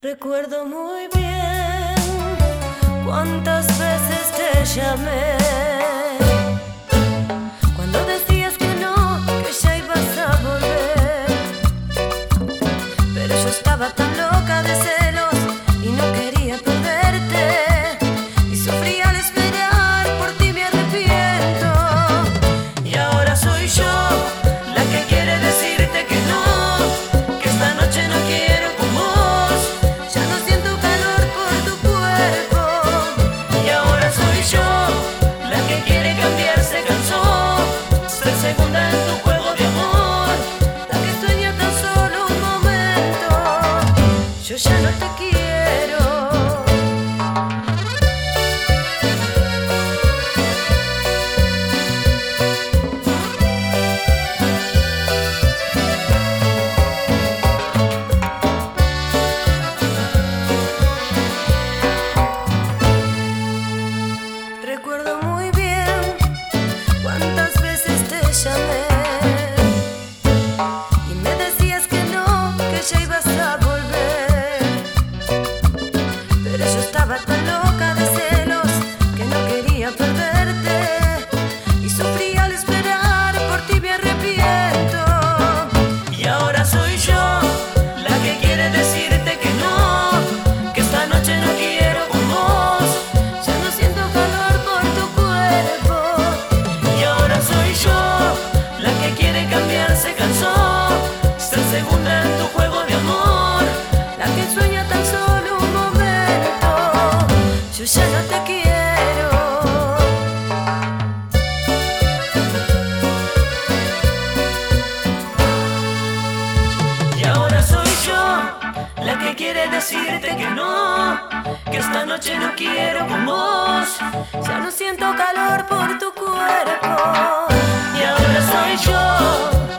Recuerdo muy bien cuántas veces te llamé, cuando decías que no, que ya ibas a volver. Pero yo estaba tan loca de celos y no quería perderte, y sufría al esperar, por ti me arrepiento. Y ahora soy yo la que quiere decirte que no, que esta noche no quiero con vos. Ya no siento calor por tu cuerpo. Y ahora soy yo la que quiere cambiar, se cansó, ser segunda en tu juego de amor, la que sueña tan solo un momento. Yo ya no te quiero. Recuerdo muy bien cuántas veces te llamé y me decías que no, que ya ibas a volver. Pero yo estaba tan loca de celos que no quería perderte, y sufrí al esperar, por ti me arrepiento. Y ahora soy yo la que quiere decirte que no, que esta noche no quiero con vos. Ya no siento calor por tu cuerpo. Y ahora soy yo la que quiere cambiar, se cansó, ser segunda en tu juego de amor, la que sueña tan solo un momento. Yo ya no te quiero. Y ahora soy yo la que quiere decirte que no, que esta noche no quiero con vos. Ya no siento calor por tu cuerpo. Y ahora soy yo